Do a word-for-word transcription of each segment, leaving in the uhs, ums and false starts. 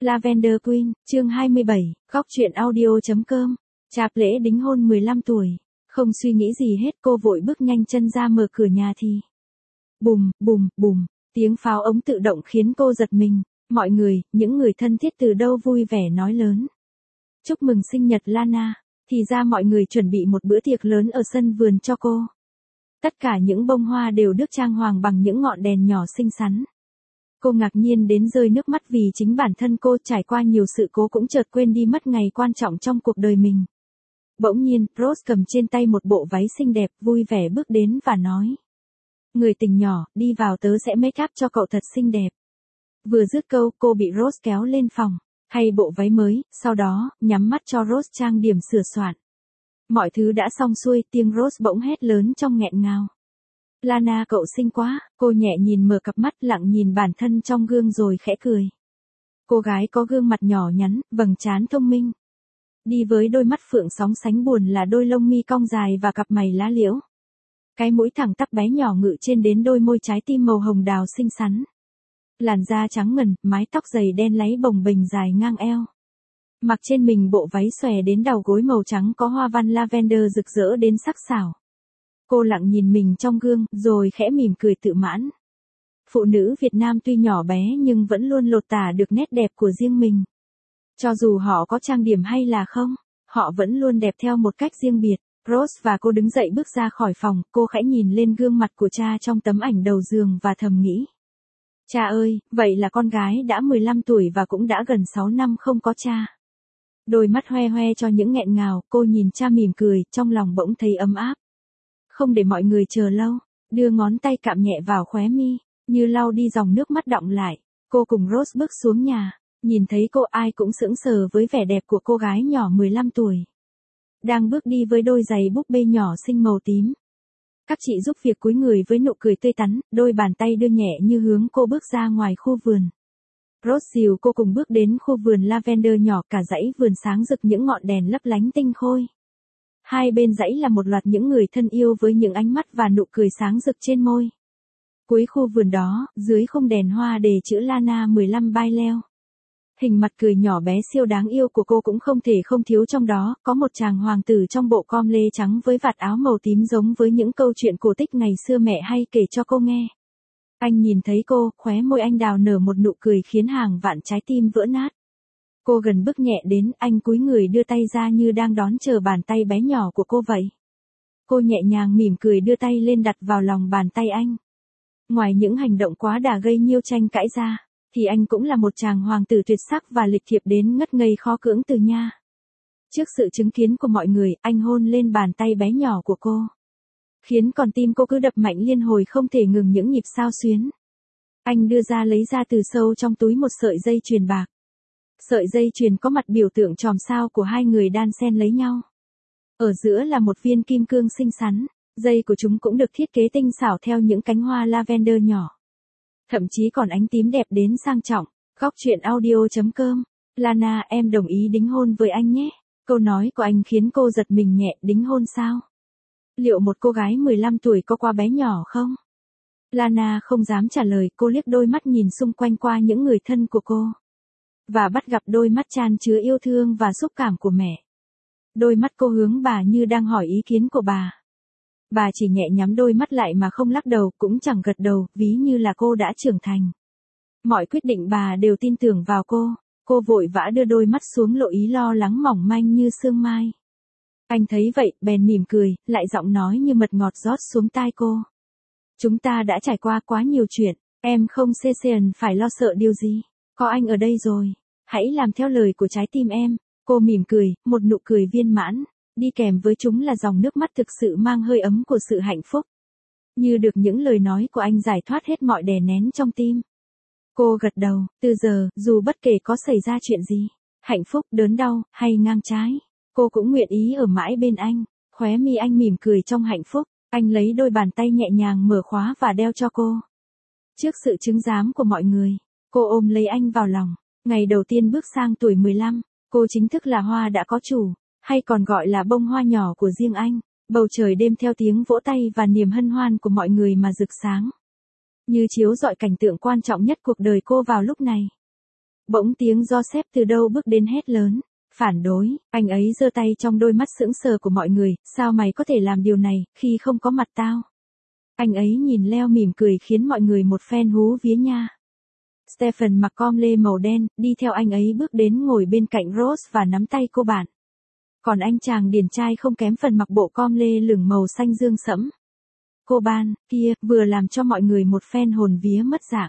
Lavender Queen, chương hai mươi bảy, góc truyện audio.com. Chạp lễ đính hôn mười lăm tuổi. Không suy nghĩ gì hết, cô vội bước nhanh chân ra mở cửa nhà thì bùm, bùm, bùm, tiếng pháo ống tự động khiến cô giật mình. Mọi người, những người thân thiết từ đâu vui vẻ nói lớn. Chúc mừng sinh nhật Lana. Thì ra mọi người chuẩn bị một bữa tiệc lớn ở sân vườn cho cô. Tất cả những bông hoa đều được trang hoàng bằng những ngọn đèn nhỏ xinh xắn. Cô ngạc nhiên đến rơi nước mắt vì chính bản thân cô trải qua nhiều sự cố cũng chợt quên đi mất ngày quan trọng trong cuộc đời mình. Bỗng nhiên, Rose cầm trên tay một bộ váy xinh đẹp, vui vẻ bước đến và nói. Người tình nhỏ, đi vào tớ sẽ make up cho cậu thật xinh đẹp. Vừa dứt câu, cô bị Rose kéo lên phòng, thay bộ váy mới, sau đó, nhắm mắt cho Rose trang điểm sửa soạn. Mọi thứ đã xong xuôi, tiếng Rose bỗng hét lớn trong nghẹn ngào. Lana cậu xinh quá, cô nhẹ nhìn mở cặp mắt lặng nhìn bản thân trong gương rồi khẽ cười. Cô gái có gương mặt nhỏ nhắn, vầng trán thông minh. Đi với đôi mắt phượng sóng sánh buồn là đôi lông mi cong dài và cặp mày lá liễu. Cái mũi thẳng tắp bé nhỏ ngự trên đến đôi môi trái tim màu hồng đào xinh xắn. Làn da trắng ngần, mái tóc dày đen láy bồng bềnh dài ngang eo. Mặc trên mình bộ váy xòe đến đầu gối màu trắng có hoa văn lavender rực rỡ đến sắc sảo. Cô lặng nhìn mình trong gương, rồi khẽ mỉm cười tự mãn. Phụ nữ Việt Nam tuy nhỏ bé nhưng vẫn luôn lột tả được nét đẹp của riêng mình. Cho dù họ có trang điểm hay là không, họ vẫn luôn đẹp theo một cách riêng biệt. Rose và cô đứng dậy bước ra khỏi phòng, cô khẽ nhìn lên gương mặt của cha trong tấm ảnh đầu giường và thầm nghĩ. Cha ơi, vậy là con gái đã mười lăm tuổi và cũng đã gần sáu năm không có cha. Đôi mắt hoe hoe cho những nghẹn ngào, cô nhìn cha mỉm cười, trong lòng bỗng thấy ấm áp. Không để mọi người chờ lâu, đưa ngón tay cạm nhẹ vào khóe mi, như lau đi dòng nước mắt đọng lại. Cô cùng Rose bước xuống nhà, nhìn thấy cô ai cũng sững sờ với vẻ đẹp của cô gái nhỏ mười lăm tuổi. Đang bước đi với đôi giày búp bê nhỏ xinh màu tím. Các chị giúp việc cúi người với nụ cười tươi tắn, đôi bàn tay đưa nhẹ như hướng cô bước ra ngoài khu vườn. Rose dìu cô cùng bước đến khu vườn lavender nhỏ, cả dãy vườn sáng rực những ngọn đèn lấp lánh tinh khôi. Hai bên dãy là một loạt những người thân yêu với những ánh mắt và nụ cười sáng rực trên môi. Cuối khu vườn đó, dưới khung đèn hoa đề chữ Lana mười lăm bay leo. Hình mặt cười nhỏ bé siêu đáng yêu của cô cũng không thể không thiếu trong đó, có một chàng hoàng tử trong bộ com lê trắng với vạt áo màu tím giống với những câu chuyện cổ tích ngày xưa mẹ hay kể cho cô nghe. Anh nhìn thấy cô, khóe môi anh đào nở một nụ cười khiến hàng vạn trái tim vỡ nát. Cô gần bước nhẹ đến, anh cúi người đưa tay ra như đang đón chờ bàn tay bé nhỏ của cô vậy. Cô nhẹ nhàng mỉm cười đưa tay lên đặt vào lòng bàn tay anh. Ngoài những hành động quá đà gây nhiêu tranh cãi ra, thì anh cũng là một chàng hoàng tử tuyệt sắc và lịch thiệp đến ngất ngây khó cưỡng từ nha. Trước sự chứng kiến của mọi người, anh hôn lên bàn tay bé nhỏ của cô. Khiến con tim cô cứ đập mạnh liên hồi không thể ngừng những nhịp xao xuyến. Anh đưa ra lấy ra từ sâu trong túi một sợi dây chuyền bạc. Sợi dây chuyền có mặt biểu tượng chòm sao của hai người đan xen lấy nhau. Ở giữa là một viên kim cương xinh xắn, dây của chúng cũng được thiết kế tinh xảo theo những cánh hoa lavender nhỏ. Thậm chí còn ánh tím đẹp đến sang trọng. Góc truyện audio.com. Lana, em đồng ý đính hôn với anh nhé. Câu nói của anh khiến cô giật mình nhẹ, đính hôn sao? Liệu một cô gái mười lăm tuổi có quá bé nhỏ không? Lana không dám trả lời, cô liếc đôi mắt nhìn xung quanh qua những người thân của cô. Và bắt gặp đôi mắt chan chứa yêu thương và xúc cảm của mẹ. Đôi mắt cô hướng bà như đang hỏi ý kiến của bà. Bà chỉ nhẹ nhắm đôi mắt lại mà không lắc đầu, cũng chẳng gật đầu, ví như là cô đã trưởng thành. Mọi quyết định bà đều tin tưởng vào cô. Cô vội vã đưa đôi mắt xuống lộ ý lo lắng mỏng manh như sương mai. Anh thấy vậy, bèn mỉm cười, lại giọng nói như mật ngọt rót xuống tai cô. Chúng ta đã trải qua quá nhiều chuyện, em không xê xèn phải lo sợ điều gì. Có anh ở đây rồi. Hãy làm theo lời của trái tim em. Cô mỉm cười, một nụ cười viên mãn. Đi kèm với chúng là dòng nước mắt thực sự mang hơi ấm của sự hạnh phúc. Như được những lời nói của anh giải thoát hết mọi đè nén trong tim. Cô gật đầu, từ giờ, dù bất kể có xảy ra chuyện gì, hạnh phúc, đớn đau, hay ngang trái, cô cũng nguyện ý ở mãi bên anh. Khóe mi anh mỉm cười trong hạnh phúc, anh lấy đôi bàn tay nhẹ nhàng mở khóa và đeo cho cô. Trước sự chứng giám của mọi người, cô ôm lấy anh vào lòng. Ngày đầu tiên bước sang tuổi mười lăm, cô chính thức là hoa đã có chủ, hay còn gọi là bông hoa nhỏ của riêng anh. Bầu trời đêm theo tiếng vỗ tay và niềm hân hoan của mọi người mà rực sáng. Như chiếu rọi cảnh tượng quan trọng nhất cuộc đời cô vào lúc này. Bỗng tiếng Joseph từ đâu bước đến hét lớn. Phản đối, anh ấy giơ tay trong đôi mắt sững sờ của mọi người, sao mày có thể làm điều này, khi không có mặt tao. Anh ấy nhìn Leo mỉm cười khiến mọi người một phen hú vía nha. Stephen mặc com lê màu đen, đi theo anh ấy bước đến ngồi bên cạnh Rose và nắm tay cô bạn. Còn anh chàng điển trai không kém phần mặc bộ com lê lửng màu xanh dương sẫm. Cô ban, kia, vừa làm cho mọi người một phen hồn vía mất dạng.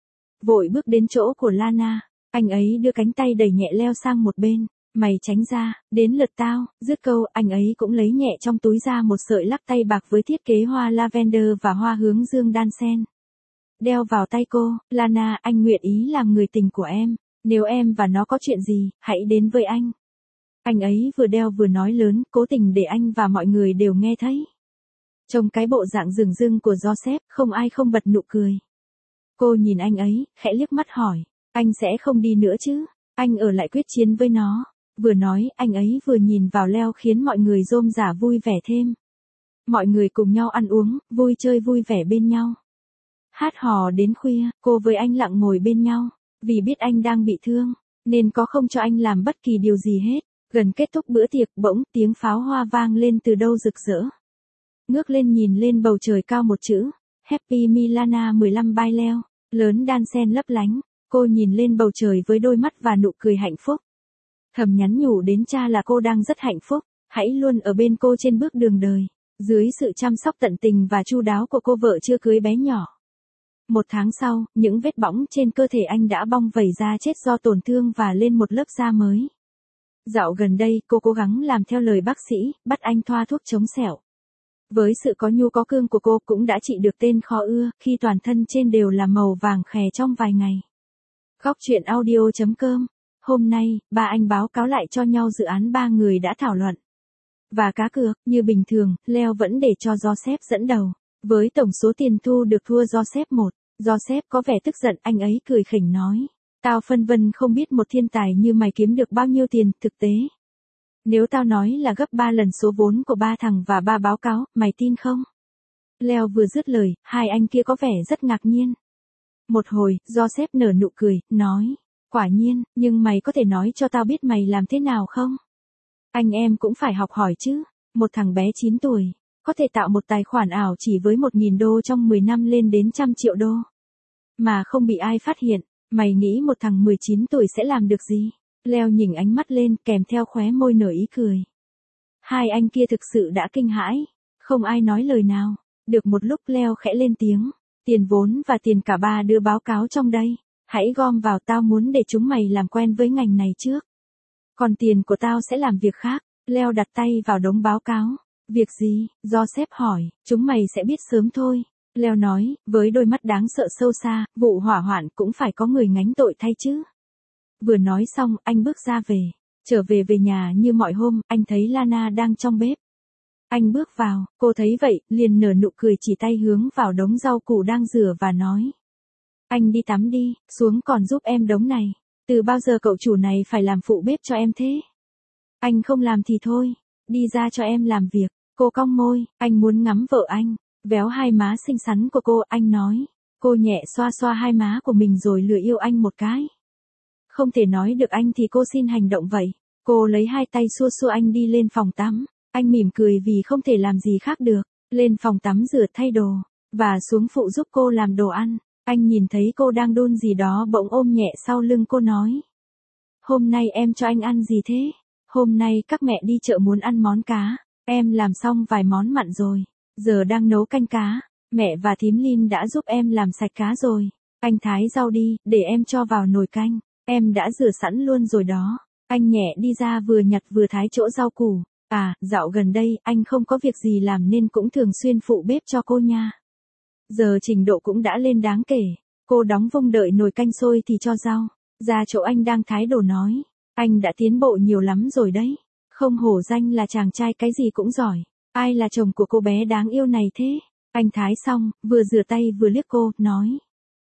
Vội bước đến chỗ của Lana, anh ấy đưa cánh tay đẩy nhẹ Leo sang một bên. Mày tránh ra, đến lượt tao, dứt câu, anh ấy cũng lấy nhẹ trong túi ra một sợi lắc tay bạc với thiết kế hoa lavender và hoa hướng dương đan sen. Đeo vào tay cô, Lana, anh nguyện ý làm người tình của em, nếu em và nó có chuyện gì, hãy đến với anh. Anh ấy vừa đeo vừa nói lớn, cố tình để anh và mọi người đều nghe thấy. Trong cái bộ dạng rừng rưng của Joseph, không ai không bật nụ cười. Cô nhìn anh ấy, khẽ liếc mắt hỏi, anh sẽ không đi nữa chứ, anh ở lại quyết chiến với nó. Vừa nói, anh ấy vừa nhìn vào Leo khiến mọi người rôm rả vui vẻ thêm. Mọi người cùng nhau ăn uống, vui chơi vui vẻ bên nhau. Hát hò đến khuya, cô với anh lặng ngồi bên nhau. Vì biết anh đang bị thương, nên có không cho anh làm bất kỳ điều gì hết. Gần kết thúc bữa tiệc, bỗng tiếng pháo hoa vang lên từ đâu rực rỡ. Ngước lên nhìn lên bầu trời cao một chữ. Happy Milana mười lăm by Leo, lớn đan sen lấp lánh. Cô nhìn lên bầu trời với đôi mắt và nụ cười hạnh phúc. Thầm nhắn nhủ đến cha là cô đang rất hạnh phúc, hãy luôn ở bên cô trên bước đường đời, dưới sự chăm sóc tận tình và chu đáo của cô vợ chưa cưới bé nhỏ. Một tháng sau, những vết bỏng trên cơ thể anh đã bong vẩy ra chết do tổn thương và lên một lớp da mới. Dạo gần đây, cô cố gắng làm theo lời bác sĩ, bắt anh thoa thuốc chống sẹo. Với sự có nhu có cương của cô cũng đã trị được tên khó ưa, khi toàn thân trên đều là màu vàng khè trong vài ngày. Góc truyện audio chấm com. Hôm nay, ba anh báo cáo lại cho nhau dự án ba người đã thảo luận. Và cá cược, như bình thường, Leo vẫn để cho Joseph dẫn đầu. Với tổng số tiền thu được thua Joseph một. Joseph có vẻ tức giận, anh ấy cười khỉnh nói. Tao phân vân không biết một thiên tài như mày kiếm được bao nhiêu tiền, thực tế. Nếu tao nói là gấp ba lần số vốn của ba thằng và ba báo cáo, mày tin không? Leo vừa dứt lời, hai anh kia có vẻ rất ngạc nhiên. Một hồi, Joseph nở nụ cười, nói. Quả nhiên, nhưng mày có thể nói cho tao biết mày làm thế nào không? Anh em cũng phải học hỏi chứ. Một thằng bé chín tuổi, có thể tạo một tài khoản ảo chỉ với một nghìn đô trong mười năm lên đến trăm triệu đô. Mà không bị ai phát hiện, mày nghĩ một thằng mười chín tuổi sẽ làm được gì? Leo nhìn ánh mắt lên kèm theo khóe môi nở ý cười. Hai anh kia thực sự đã kinh hãi. Không ai nói lời nào. Được một lúc Leo khẽ lên tiếng. Tiền vốn và tiền cả ba đưa báo cáo trong đây. Hãy gom vào, tao muốn để chúng mày làm quen với ngành này trước. Còn tiền của tao sẽ làm việc khác. Leo đặt tay vào đống báo cáo. Việc gì? Joseph hỏi. Chúng mày sẽ biết sớm thôi. Leo nói, với đôi mắt đáng sợ sâu xa, vụ hỏa hoạn cũng phải có người gánh tội thay chứ. Vừa nói xong, anh bước ra về. Trở về về nhà như mọi hôm, anh thấy Lana đang trong bếp. Anh bước vào, cô thấy vậy, liền nở nụ cười chỉ tay hướng vào đống rau củ đang rửa và nói. Anh đi tắm đi, xuống còn giúp em đống này. Từ bao giờ cậu chủ này phải làm phụ bếp cho em thế? Anh không làm thì thôi, đi ra cho em làm việc. Cô cong môi, anh muốn ngắm vợ anh. Véo hai má xinh xắn của cô, anh nói. Cô nhẹ xoa xoa hai má của mình rồi lừa yêu anh một cái. Không thể nói được anh thì cô xin hành động vậy. Cô lấy hai tay xua xua anh đi lên phòng tắm. Anh mỉm cười vì không thể làm gì khác được. Lên phòng tắm rửa thay đồ. Và xuống phụ giúp cô làm đồ ăn. Anh nhìn thấy cô đang đun gì đó bỗng ôm nhẹ sau lưng cô nói. Hôm nay em cho anh ăn gì thế? Hôm nay các mẹ đi chợ muốn ăn món cá. Em làm xong vài món mặn rồi. Giờ đang nấu canh cá. Mẹ và thím Lin đã giúp em làm sạch cá rồi. Anh thái rau đi, để em cho vào nồi canh. Em đã rửa sẵn luôn rồi đó. Anh nhẹ đi ra vừa nhặt vừa thái chỗ rau củ. À, dạo gần đây, anh không có việc gì làm nên cũng thường xuyên phụ bếp cho cô nha. Giờ trình độ cũng đã lên đáng kể. Cô đóng vung đợi nồi canh sôi thì cho rau. Ra chỗ anh đang thái đồ nói. Anh đã tiến bộ nhiều lắm rồi đấy. Không hổ danh là chàng trai cái gì cũng giỏi. Ai là chồng của cô bé đáng yêu này thế? Anh thái xong, vừa rửa tay vừa liếc cô, nói.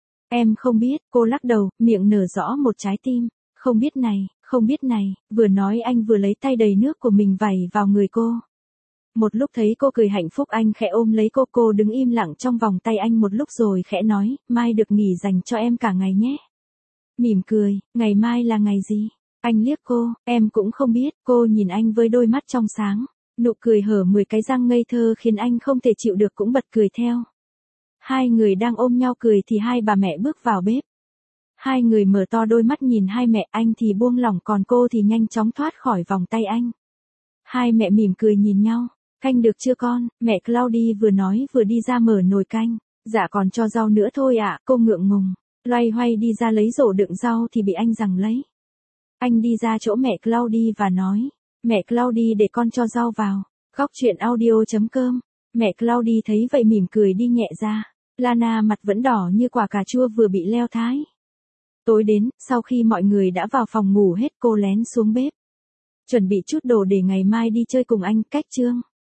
Em không biết, cô lắc đầu, miệng nở rõ một trái tim. Không biết này, không biết này, vừa nói anh vừa lấy tay đầy nước của mình vẩy vào người cô. Một lúc thấy cô cười hạnh phúc anh khẽ ôm lấy cô, cô đứng im lặng trong vòng tay anh một lúc rồi khẽ nói, mai được nghỉ dành cho em cả ngày nhé. Mỉm cười, ngày mai là ngày gì? Anh liếc cô, em cũng không biết, cô nhìn anh với đôi mắt trong sáng. Nụ cười hở mười cái răng ngây thơ khiến anh không thể chịu được cũng bật cười theo. Hai người đang ôm nhau cười thì hai bà mẹ bước vào bếp. Hai người mở to đôi mắt nhìn hai mẹ, anh thì buông lỏng còn cô thì nhanh chóng thoát khỏi vòng tay anh. Hai mẹ mỉm cười nhìn nhau. Canh được chưa con? Mẹ Claudia vừa nói vừa đi ra mở nồi canh. Dạ còn cho rau nữa thôi ạ, cô ngượng ngùng. Loay hoay đi ra lấy rổ đựng rau thì bị anh giằng lấy. Anh đi ra chỗ mẹ Claudia và nói. Mẹ Claudia để con cho rau vào. Góc chuyện audio chấm com. Mẹ Claudia thấy vậy mỉm cười đi nhẹ ra. Lana mặt vẫn đỏ như quả cà chua vừa bị leo thái. Tối đến, sau khi mọi người đã vào phòng ngủ hết cô lén xuống bếp. Chuẩn bị chút đồ để ngày mai đi chơi cùng anh, cách chương.